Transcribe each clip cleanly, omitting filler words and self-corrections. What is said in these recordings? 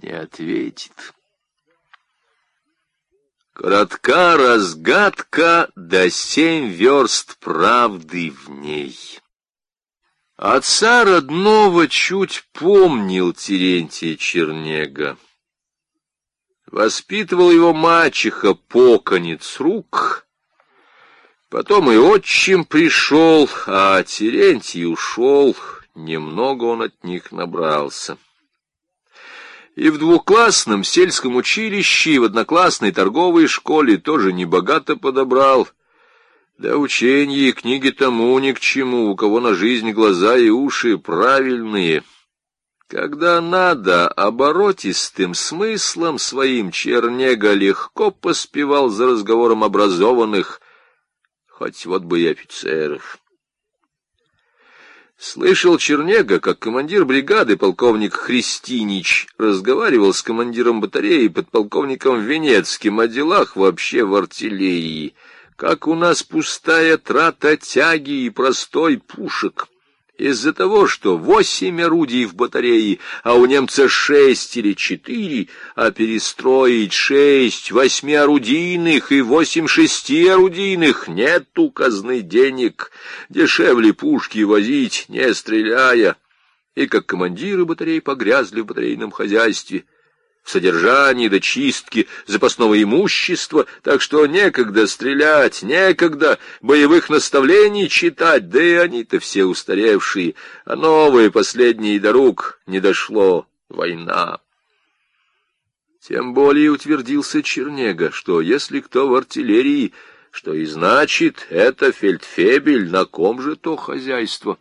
не ответит. Коротка разгадка, да 7 верст правды в ней. Отца родного чуть помнил Терентий Чернега. Воспитывал его мачеха поконец рук, потом и отчим пришел, а Терентий ушел, немного он от них набрался. И в двуклассном сельском училище, и в одноклассной торговой школе тоже небогато подобрал. Да ученье и книги тому ни к чему, у кого на жизнь глаза и уши правильные. Когда надо, оборотистым смыслом своим Чернега легко поспевал за разговором образованных, хоть вот бы и офицеров. Слышал Чернега, как командир бригады полковник Христинич разговаривал с командиром батареи подполковником Венецким о делах вообще в артиллерии, как у нас пустая трата тяги и простой пушек. Из-за того, что 8 орудий в батарее, а у немца 6 или 4, а перестроить 6 8-орудийных и 8 6-орудийных нет у казны денег, дешевле пушки возить, не стреляя. И как командиры батарей погрязли в батарейном хозяйстве, в содержании до чистки запасного имущества, так что некогда стрелять, некогда боевых наставлений читать, да и они-то все устаревшие, а новые последние до рук не дошло, война. Тем более утвердился Чернега, что если кто в артиллерии, что и значит, это фельдфебель, на ком же то хозяйство.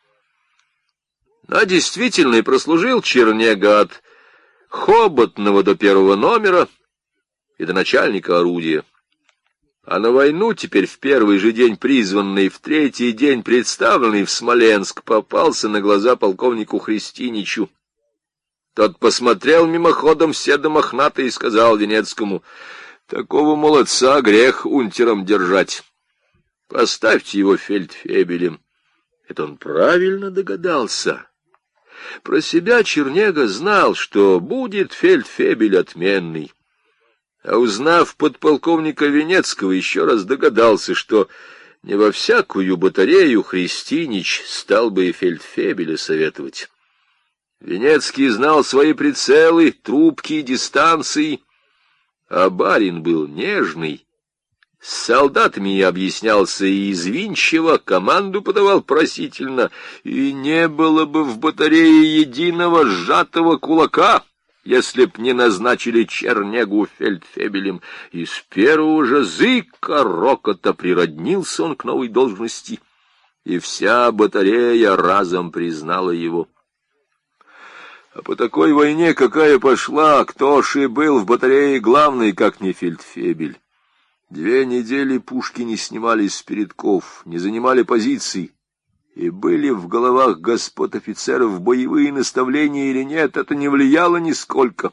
А действительно и прослужил Чернега от Хоботного до 1-го номера и до начальника орудия. А на войну теперь в первый же день призванный, в 3-й день представленный в Смоленск, попался на глаза полковнику Христиничу. Тот посмотрел мимоходом все до мохнатые и сказал Венецкому: «Такого молодца грех унтером держать. Поставьте его фельдфебелем». Это он правильно догадался. Про себя Чернега знал, что будет фельдфебель отменный. А узнав подполковника Венецкого, еще раз догадался, что не во всякую батарею Христинич стал бы и фельдфебеля советовать. Венецкий знал свои прицелы, трубки, дистанции, а барин был нежный. С солдатами я объяснялся и извинчиво, команду подавал просительно, и не было бы в батарее единого сжатого кулака, если б не назначили Чернегу фельдфебелем. И с первого же зыка рокота природнился он к новой должности, и вся батарея разом признала его. А по такой войне, какая пошла, кто ж и был в батарее главный, как не фельдфебель? 2 недели пушки не снимались с передков, не занимали позиций, и были в головах господ офицеров боевые наставления или нет, это не влияло нисколько.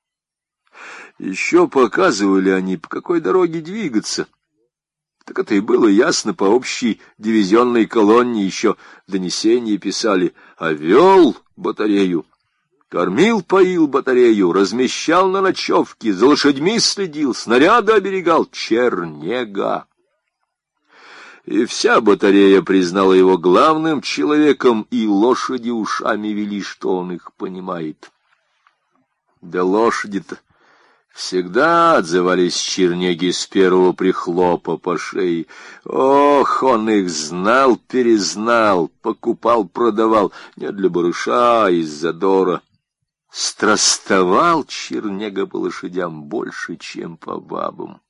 Еще показывали они, по какой дороге двигаться. Так это и было ясно по общей дивизионной колонне, еще донесения писали, а вел батарею. Кормил, поил батарею, размещал на ночевке, за лошадьми следил, снаряды оберегал Чернега. И вся батарея признала его главным человеком, и лошади ушами вели, что он их понимает. Да лошади-то всегда отзывались Чернеги с первого прихлопа по шее. Ох, он их знал, перезнал, покупал, продавал, не для барыша, а из задора. Страстовал Чернега по лошадям больше, чем по бабам.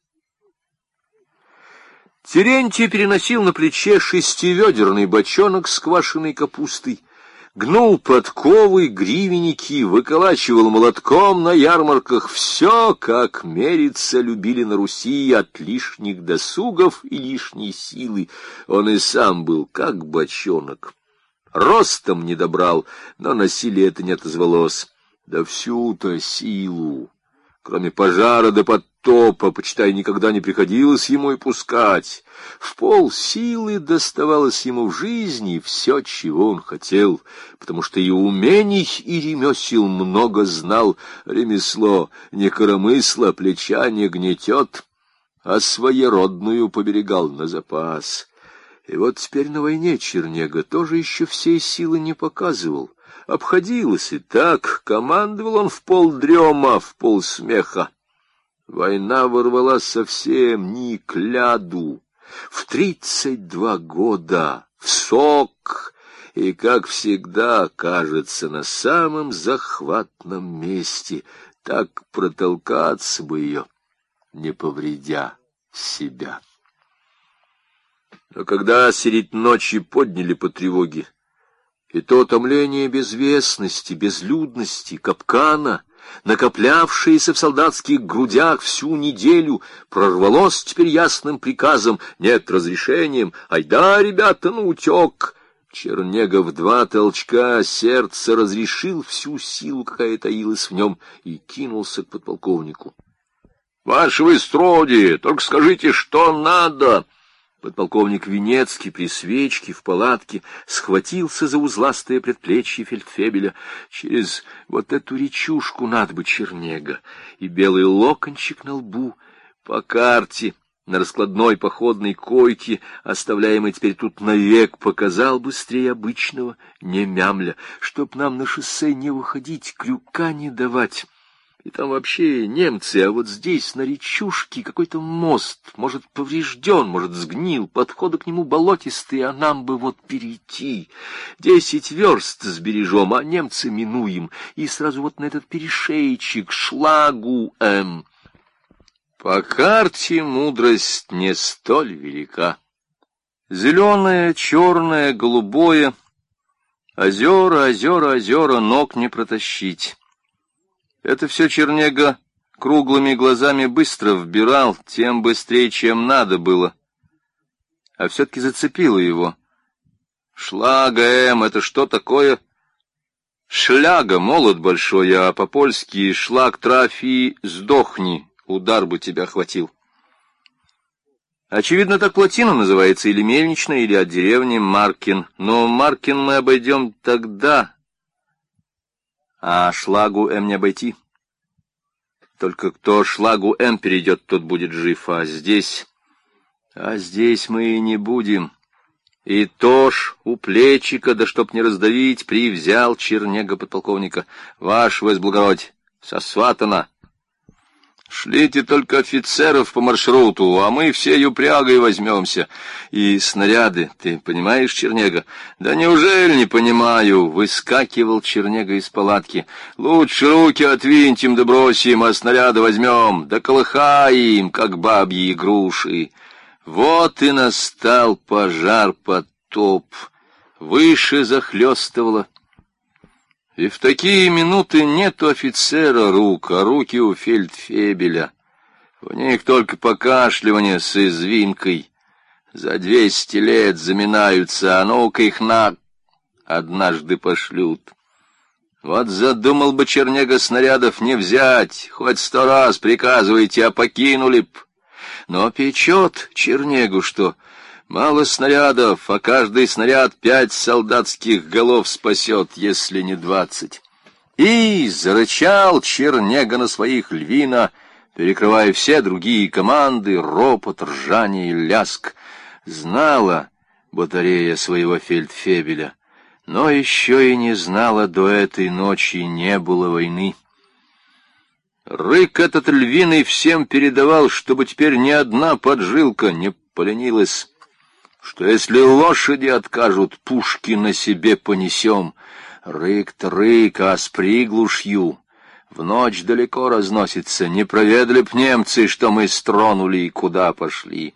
Терентий переносил на плече 6-ведерный бочонок с квашеной капустой, гнул подковы, гривенники, выколачивал молотком на ярмарках. Все, как мериться любили на Руси, от лишних досугов и лишней силы. Он и сам был как бочонок. Ростом не добрал, но на силе это не отозвалось. Да всю-то силу Кроме пожара да потопа, почитай, никогда не приходилось ему и пускать. В полсилы доставалось ему в жизни все, чего он хотел, потому что и умений, и ремесел много знал. Ремесло не коромысло, плеча не гнетет, а своеродную поберегал на запас. И вот теперь на войне Чернега тоже еще всей силы не показывал. Обходилось и так, командовал он в полдрема, в полсмеха. Война ворвалась совсем не к ляду, в 32 года, в сок, и, как всегда, кажется, на самом захватном месте. Так протолкаться бы ее, не повредя себя. Но когда средь ночи подняли по тревоге, и то томление безвестности, безлюдности, капкана, накоплявшееся в солдатских грудях всю неделю, прорвалось теперь ясным приказом, нет, разрешением, айда, ребята, наутек. Чернега в 2 толчка сердца разрешил всю силу, какая таилась в нем, и кинулся к подполковнику. — Ваше выстродие, только скажите, что надо! Подполковник Венецкий при свечке в палатке схватился за узластое предплечье фельдфебеля. Через вот эту речушку надо бы, Чернега, и белый локончик на лбу. По карте на раскладной походной койке, оставляемой теперь тут навек, показал быстрее обычного, не мямля, чтоб нам на шоссе не выходить, крюка не давать. И там вообще немцы, а вот здесь, на речушке, какой-то мост, может, поврежден, может, сгнил, подходы к нему болотистые, а нам бы вот перейти. 10 верст сбережем, а немцы минуем, и сразу вот на этот перешейчик, шлагу М. По карте мудрость не столь велика. Зеленое, черное, голубое, озера, озера, озера, ног не протащить. Это все Чернега круглыми глазами быстро вбирал, тем быстрее, чем надо было. А все-таки зацепило его. Шлага это что такое? Шляга, молот большой, а по-польски шлаг трафи, сдохни, удар бы тебя хватил. Очевидно, так плотина называется, или мельничная, или от деревни Маркин. Но Маркин мы обойдем тогда, а шлагу М не обойти. Только кто шлагу М перейдет, тот будет жив, а здесь мы и не будем. И то ж у плечика, да чтоб не раздавить, привзял Чернега подполковника. Ваш возблагородь, сосватано. Шлите только офицеров по маршруту, а мы всей упрягой возьмемся. И снаряды, ты понимаешь, Чернега? Да неужели не понимаю? Выскакивал Чернега из палатки. Лучше руки отвинтим да бросим, а снаряды возьмем, да колыхаем, как бабьи груши. Вот и настал пожар, потоп. Выше захлёстывало. И в такие минуты нет у офицера рук, а руки у фельдфебеля. В них только покашливание с извинкой. За 200 лет заминаются, а ну-ка их однажды пошлют. Вот задумал бы Чернега снарядов не взять, хоть 100 раз приказывайте, а покинули б. Но печет Чернегу, что мало снарядов, а каждый снаряд 5 солдатских голов спасет, если не 20. И зарычал Чернега на своих львина, перекрывая все другие команды, ропот, ржание и ляск. Знала батарея своего фельдфебеля, но еще и не знала до этой ночи, не было войны. Рык этот львиный всем передавал, чтобы теперь ни одна поджилка не поленилась, что если лошади откажут, пушки на себе понесем. Рык-то рык, а с приглушью в ночь далеко разносится, не проведали б немцы, что мы стронули и куда пошли.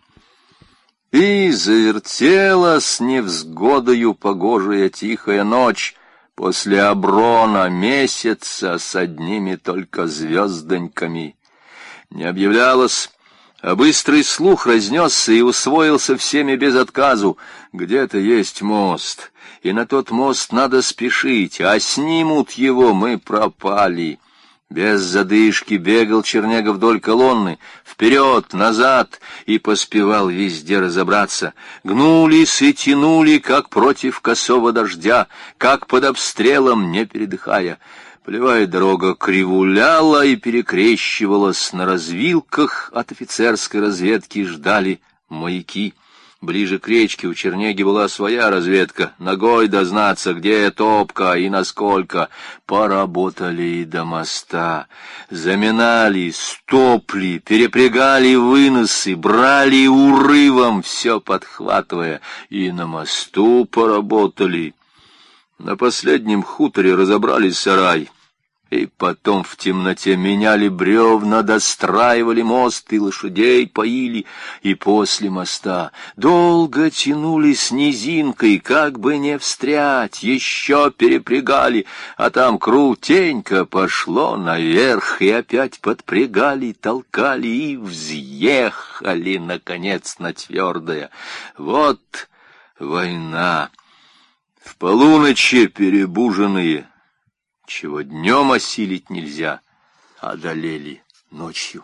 И завертела с невзгодою погожая тихая ночь после оброна месяца с одними только звездоньками. Не объявлялось, а быстрый слух разнесся и усвоился всеми без отказу. Где-то есть мост, и на тот мост надо спешить, а снимут его, мы пропали. Без задышки бегал Черняга вдоль колонны, вперед, назад, и поспевал везде разобраться. Гнулись и тянули, как против косого дождя, как под обстрелом, не передыхая. Полевая дорога кривуляла и перекрещивалась, на развилках от офицерской разведки ждали маяки. Ближе к речке у Чернеги была своя разведка, ногой дознаться, где топка и насколько. Поработали и до моста, заминали, стопли, перепрягали выносы, брали урывом, все подхватывая, и на мосту поработали. На последнем хуторе разобрали сарай, и потом в темноте меняли бревна, достраивали мост и лошадей поили, и после моста долго тянулись низинкой, как бы не встрять, еще перепрягали, а там крутенько пошло наверх, и опять подпрягали, толкали и взъехали, наконец, на твердое. Вот война. В полуночи перебуженные, чего днем осилить нельзя, одолели ночью.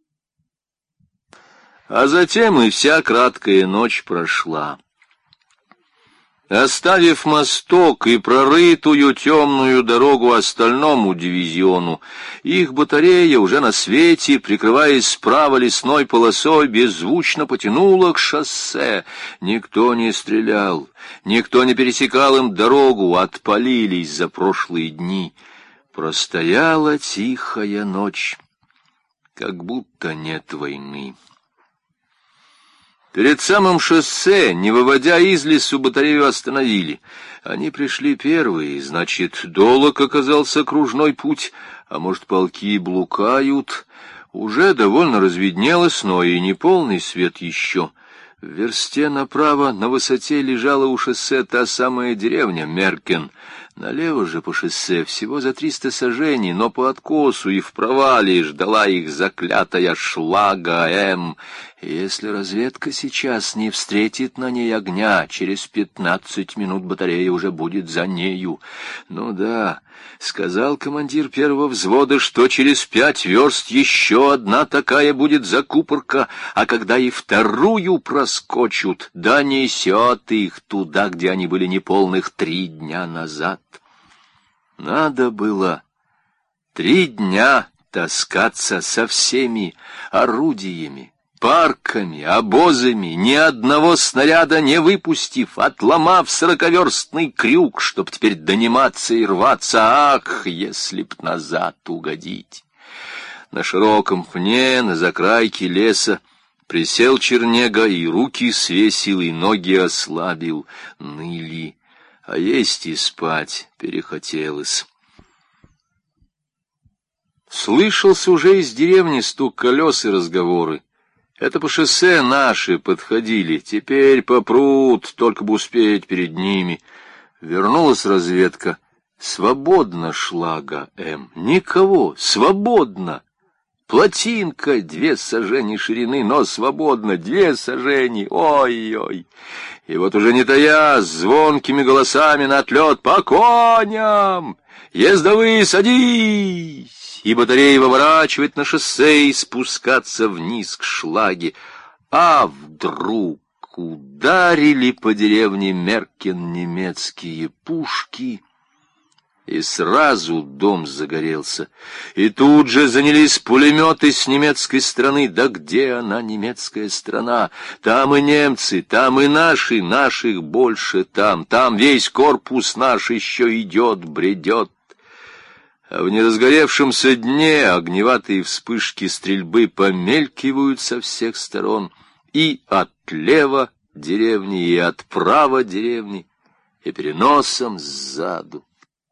А затем и вся краткая ночь прошла. Оставив мосток и прорытую темную дорогу остальному дивизиону, их батарея уже на свете, прикрываясь справа лесной полосой, беззвучно потянула к шоссе. Никто не стрелял, никто не пересекал им дорогу, отпалились за прошлые дни. Простояла тихая ночь, как будто нет войны. Перед самым шоссе, не выводя из лесу, батарею остановили. Они пришли первые, значит, долог оказался кружной путь, а может, полки блукают. Уже довольно разведнелось, но и не полный свет еще. В версте направо на высоте лежала у шоссе та самая деревня Меркен. Налево же по шоссе всего за 300 саженей, но по откосу и в провале ждала их заклятая Шлага М. Если разведка сейчас не встретит на ней огня, через 15 минут батарея уже будет за нею. Ну да, сказал командир первого взвода, что через 5 верст еще одна такая будет закупорка, а когда и вторую проскочут, да несет их туда, где они были неполных 3 дня назад. Надо было 3 дня таскаться со всеми орудиями, парками, обозами, ни одного снаряда не выпустив, отломав 40-верстный крюк, чтоб теперь дониматься и рваться. Ах, если б назад угодить! На широком пне, на закрайке леса, присел Чернега, и руки свесил, и ноги ослабил, ныли, а есть и спать перехотелось. Слышался уже из деревни стук колес и разговоры. Это по шоссе наши подходили, теперь попрут, только бы успеть перед ними. Вернулась разведка. Свободно Шлага М. Никого, свободно. Плотинка 2 сажени ширины, но свободно 2 сажени. Ой-ой. И вот уже не тая, с звонкими голосами на отлет: по коням! Ездовые, садись! И батарея выворачивать на шоссе и спускаться вниз к Шлаге. А вдруг ударили по деревне Меркен немецкие пушки, и сразу дом загорелся. И тут же занялись пулеметы с немецкой стороны. Да где она, немецкая страна? Там и немцы, там и наши, наших больше там. Там весь корпус наш еще идет, бредет. А в неразгоревшемся дне огневатые вспышки стрельбы помелькивают со всех сторон. И от лева деревни, и от права деревни, и переносом сзаду.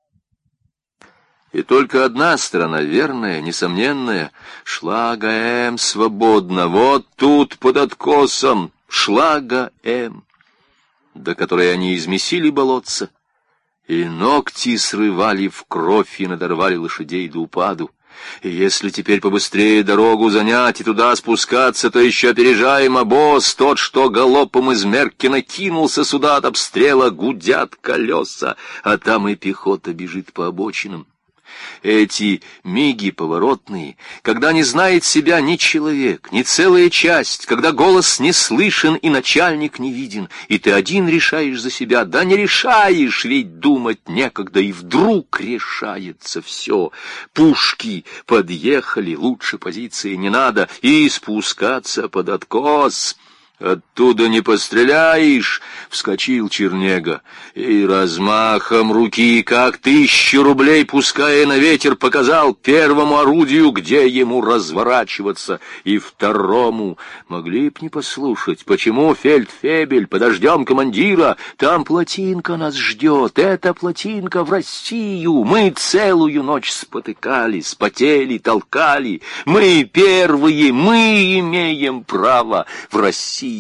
И только одна сторона, верная, несомненная, Шлага М. свободна. Вот тут, под откосом, Шлага М., до которой они измесили болотца, и ногти срывали в кровь и надорвали лошадей до упаду. И если теперь побыстрее дорогу занять и туда спускаться, то еще опережаем обоз, тот, что галопом из Меркена кинулся сюда от обстрела, гудят колеса, а там и пехота бежит по обочинам. Эти миги поворотные, когда не знает себя ни человек, ни целая часть, когда голос не слышен и начальник не виден, и ты один решаешь за себя, да не решаешь, ведь думать некогда, и вдруг решается все. Пушки подъехали, лучше позиции не надо, и спускаться под откос. «Оттуда не постреляешь!» — вскочил Чернега, и размахом руки, как 1000 рублей, пуская на ветер, показал первому орудию, где ему разворачиваться, и второму. Могли б не послушать. Почему, фельдфебель, подождем командира? Там плотинка нас ждет, эта плотинка в Россию. Мы целую ночь спотыкались, потели, толкали. Мы первые, мы имеем право в Россию.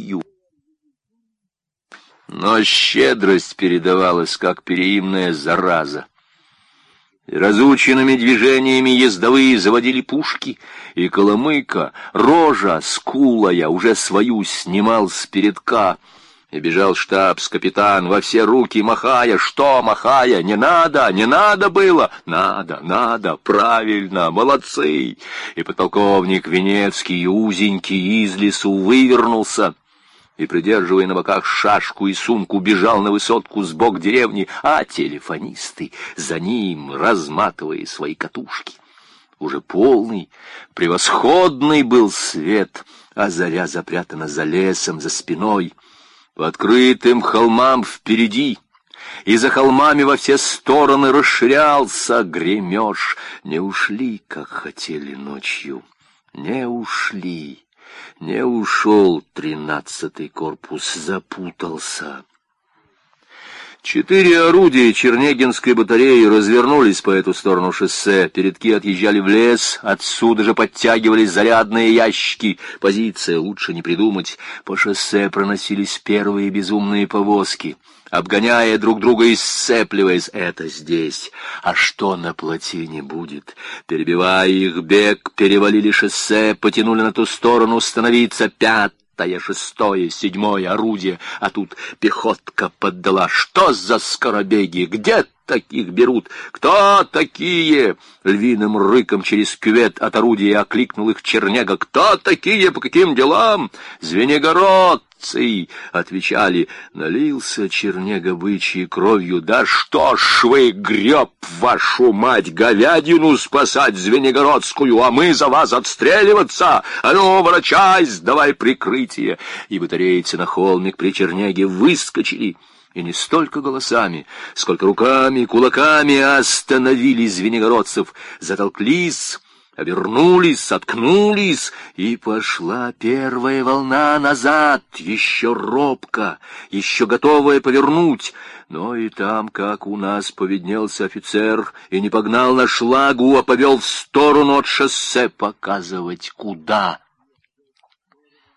Но щедрость передавалась, как переимная зараза. И разученными движениями ездовые заводили пушки, и Коломыка, рожа скулая, уже свою снимал с передка. И бежал штабс-капитан во все руки, махая. Что махая? Не надо было. Надо, правильно, молодцы. И подполковник Венецкий, узенький, из лесу вывернулся и, придерживая на боках шашку и сумку, бежал на высотку сбок деревни, а телефонисты за ним, разматывая свои катушки. Уже полный, превосходный был свет, а заря запрятана за лесом, за спиной. По открытым холмам впереди и за холмами во все стороны расширялся гремеж. Не ушли, как хотели ночью, не ушли. Не ушел 13-й корпус, запутался. 4 орудия Чернегинской батареи развернулись по эту сторону шоссе, передки отъезжали в лес, отсюда же подтягивались зарядные ящики. Позиция лучше не придумать. По шоссе проносились первые безумные повозки, обгоняя друг друга и сцепливаясь. Это здесь. А что на плотине будет? Перебивая их бег, перевалили шоссе, потянули на ту сторону становиться. 5-е, 6-е, 7-е орудие, а тут пехотка поддала. Что за скоробеги? Где таких берут? Кто такие? Львиным рыком через кювет от орудия окликнул их Чернега. Кто такие? По каким делам? Звенигородцы, отвечали. Налился Чернега бычьей кровью. Да что ж вы, греб вашу мать, говядину спасать звенигородскую, а мы за вас отстреливаться! А ну, ворочайся, давай прикрытие! И батарейцы на холмик при Чернеге выскочили. И не столько голосами, сколько руками, кулаками остановили звенигородцев, затолклись, обернулись, соткнулись, и пошла первая волна назад, еще робко, еще готовая повернуть. Но и там, как у нас, повиднелся офицер и не погнал на шлагу, а повел в сторону от шоссе показывать куда.